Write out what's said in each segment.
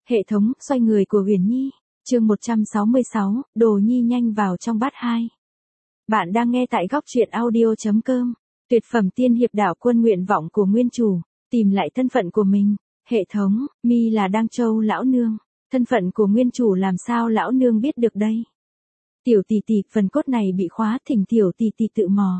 Hệ thống, xoay người của Uyển Nhi, chương 166, Đồ Nhi nhanh vào trong bát hai. Bạn đang nghe tại góc truyện audio.com. Tuyệt phẩm tiên hiệp đạo quân nguyện vọng của nguyên chủ, tìm lại thân phận của mình. Hệ thống, mi là Đăng Châu lão nương. Thân phận của nguyên chủ làm sao lão nương biết được đây? Tiểu tỷ tỷ, phần cốt này bị khóa, thỉnh tiểu tỷ tỷ tự mò.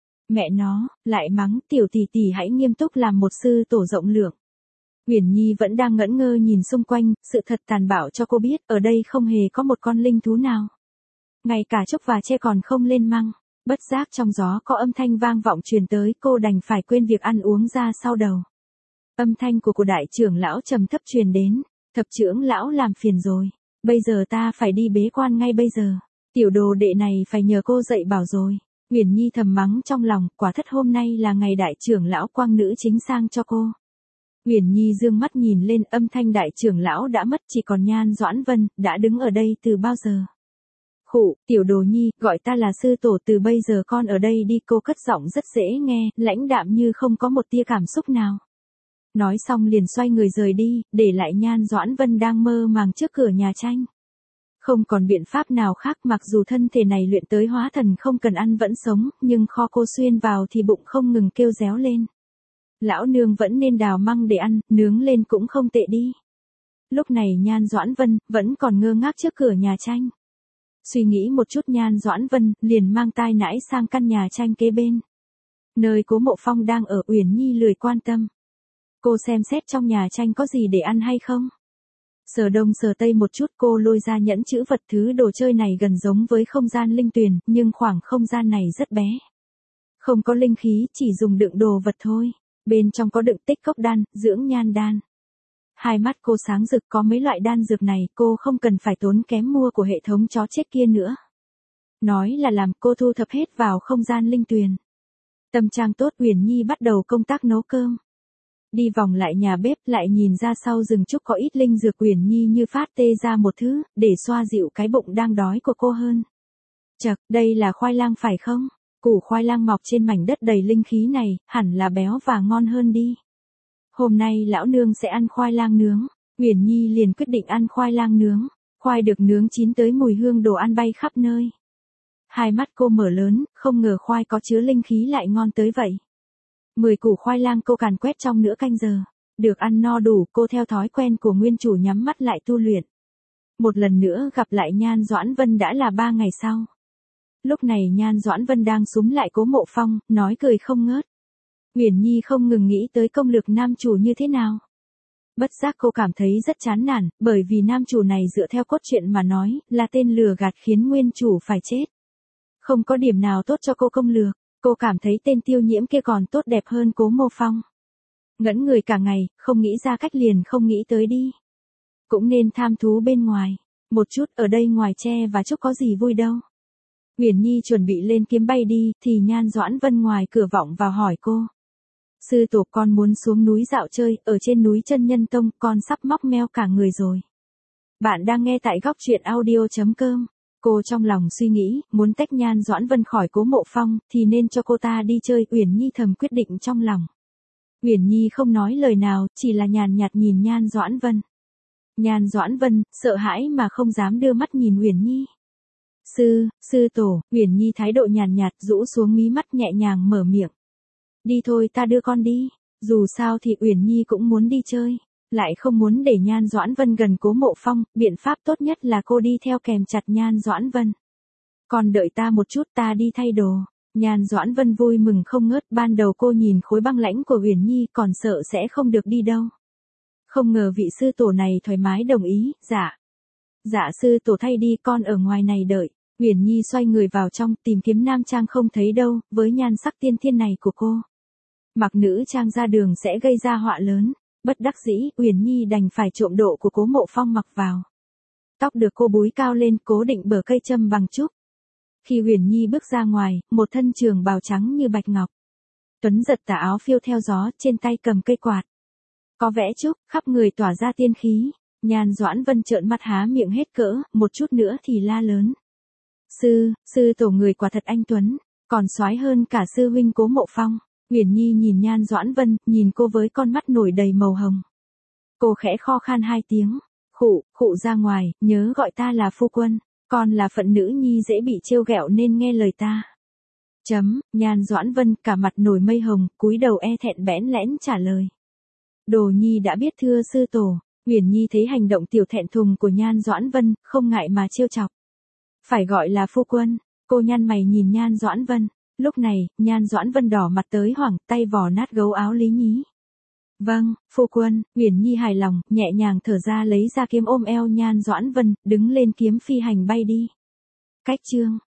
Mẹ nó, lại mắng, tiểu tỷ tỷ hãy nghiêm túc làm một sư tổ rộng lượng. Uyển Nhi vẫn đang ngẩn ngơ nhìn xung quanh, sự thật tàn bạo cho cô biết, ở đây không hề có một con linh thú nào. Ngay cả Trúc và Tre còn không lên măng. Bất giác trong gió có âm thanh vang vọng truyền tới, cô đành phải quên việc ăn uống ra sau đầu. Âm thanh của đại trưởng lão trầm thấp truyền đến, thập trưởng lão làm phiền rồi, bây giờ ta phải đi bế quan ngay bây giờ, tiểu đồ đệ này phải nhờ cô dạy bảo rồi. Uyển Nhi thầm mắng trong lòng, quả thất hôm nay là ngày đại trưởng lão quang nữ chính sang cho cô. Uyển Nhi dương mắt nhìn lên, âm thanh đại trưởng lão đã mất, chỉ còn Nhan Doãn Vân, đã đứng ở đây từ bao giờ. Khụ, tiểu đồ nhi, gọi ta là sư tổ, từ bây giờ con ở đây đi, cô cất giọng rất dễ nghe, lãnh đạm như không có một tia cảm xúc nào. Nói xong liền xoay người rời đi, để lại Nhan Doãn Vân đang mơ màng trước cửa nhà tranh. Không còn biện pháp nào khác, mặc dù thân thể này luyện tới hóa thần không cần ăn vẫn sống, nhưng kho cô xuyên vào thì bụng không ngừng kêu réo lên. Lão nương vẫn nên đào măng để ăn, nướng lên cũng không tệ đi. Lúc này Nhan Doãn Vân vẫn còn ngơ ngác trước cửa nhà tranh. Suy nghĩ một chút, Nhan Doãn Vân liền mang tai nãi sang căn nhà tranh kế bên. Nơi Cố Mộ Phong đang ở. Uyển Nhi lười quan tâm. Cô xem xét trong nhà tranh có gì để ăn hay không. Sờ đông sờ tây một chút, cô lôi ra nhẫn chữ vật. Thứ đồ chơi này gần giống với không gian linh tuyền, nhưng khoảng không gian này rất bé. Không có linh khí, chỉ dùng đựng đồ vật thôi. Bên trong có đựng tích cốc đan, dưỡng nhan đan. Hai mắt cô sáng rực, có mấy loại đan dược này cô không cần phải tốn kém mua của hệ thống chó chết kia nữa. Nói là làm, cô thu thập hết vào không gian linh tuyền. Tâm trạng tốt, Uyển Nhi bắt đầu công tác nấu cơm. Đi vòng lại nhà bếp, lại nhìn ra sau rừng trúc có ít linh dược. Uyển Nhi như phát tê ra một thứ, để xoa dịu cái bụng đang đói của cô hơn. Chậc, đây là khoai lang phải không? Củ khoai lang mọc trên mảnh đất đầy linh khí này, hẳn là béo và ngon hơn đi. Hôm nay lão nương sẽ ăn khoai lang nướng. Uyển Nhi liền quyết định ăn khoai lang nướng. Khoai được nướng chín tới mùi hương đồ ăn bay khắp nơi. Hai mắt cô mở lớn, không ngờ khoai có chứa linh khí lại ngon tới vậy. 10 củ khoai lang cô càn quét trong nửa canh giờ. Được ăn no đủ, cô theo thói quen của nguyên chủ nhắm mắt lại tu luyện. Một lần nữa gặp lại Nhan Doãn Vân đã là 3 ngày sau. Lúc này Nhan Doãn Vân đang súm lại Cố Mộ Phong, nói cười không ngớt. Uyển Nhi không ngừng nghĩ tới công lược nam chủ như thế nào. Bất giác cô cảm thấy rất chán nản, bởi vì nam chủ này dựa theo cốt truyện mà nói, là tên lừa gạt khiến nguyên chủ phải chết. Không có điểm nào tốt cho cô công lược, cô cảm thấy tên Tiêu Nhiễm kia còn tốt đẹp hơn Cố Mộ Phong. Ngẩn người cả ngày, không nghĩ ra cách liền không nghĩ tới đi. Cũng nên tham thú bên ngoài, một chút, ở đây ngoài Tre và Trúc có gì vui đâu. Uyển Nhi chuẩn bị lên kiếm bay đi, thì Nhan Doãn Vân ngoài cửa vọng vào hỏi cô. Sư tổ, con muốn xuống núi dạo chơi, ở trên núi Chân Nhân Tông, con sắp móc meo cả người rồi. Bạn đang nghe tại góc truyện audio.com. Cô trong lòng suy nghĩ, muốn tách Nhan Doãn Vân khỏi Cố Mộ Phong, thì nên cho cô ta đi chơi. Uyển Nhi thầm quyết định trong lòng. Uyển Nhi không nói lời nào, chỉ là nhàn nhạt nhìn Nhan Doãn Vân. Nhan Doãn Vân sợ hãi mà không dám đưa mắt nhìn Uyển Nhi. Sư tổ. Uyển Nhi thái độ nhàn nhạt, rũ xuống mí mắt, nhẹ nhàng mở miệng. Đi thôi, ta đưa con đi. Dù sao thì Uyển Nhi cũng muốn đi chơi, lại không muốn để Nhan Doãn Vân gần Cố Mộ Phong, biện pháp tốt nhất là cô đi theo kèm chặt Nhan Doãn Vân. Còn đợi ta một chút, ta đi thay đồ. Nhan Doãn Vân vui mừng không ngớt, ban đầu cô nhìn khối băng lãnh của Uyển Nhi còn sợ sẽ không được đi đâu. Không ngờ vị sư tổ này thoải mái đồng ý. Dạ sư tổ, thay đi, con ở ngoài này đợi. Uyển Nhi xoay người vào trong, tìm kiếm nam trang không thấy đâu, với nhan sắc tiên thiên này của cô. Mặc nữ trang ra đường sẽ gây ra họa lớn, bất đắc dĩ, Uyển Nhi đành phải trộm độ của Cố Mộ Phong mặc vào. Tóc được cô búi cao lên, cố định bờ cây châm bằng trúc. Khi Uyển Nhi bước ra ngoài, một thân trường bào trắng như bạch ngọc. Tuấn giật tà áo phiêu theo gió, trên tay cầm cây quạt. Có vẽ trúc, khắp người tỏa ra tiên khí. Nhan Doãn Vân trợn mắt há miệng hết cỡ, một chút nữa thì la lớn. Sư tổ, người quả thật anh tuấn, còn soái hơn cả sư huynh Cố Mộ Phong. Uyển Nhi nhìn Nhan Doãn Vân, nhìn cô với con mắt nổi đầy màu hồng. Cô khẽ kho khan 2 tiếng. Khụ ra ngoài, nhớ gọi ta là phu quân, con là phận nữ nhi dễ bị trêu ghẹo nên nghe lời ta. Nhan Doãn Vân cả mặt nổi mây hồng, cúi đầu e thẹn bẽn lẽn trả lời. Đồ nhi đã biết thưa sư tổ. Uyển Nhi thấy hành động tiểu thẹn thùng của Nhan Doãn Vân, không ngại mà trêu chọc. Phải gọi là phu quân, cô nhăn mày nhìn Nhan Doãn Vân. Lúc này, Nhan Doãn Vân đỏ mặt tới hoảng, tay vò nát gấu áo Lý Nhí. Vâng, phu quân. Uyển Nhi hài lòng, nhẹ nhàng thở ra lấy ra kiếm ôm eo Nhan Doãn Vân, đứng lên kiếm phi hành bay đi. Cách chương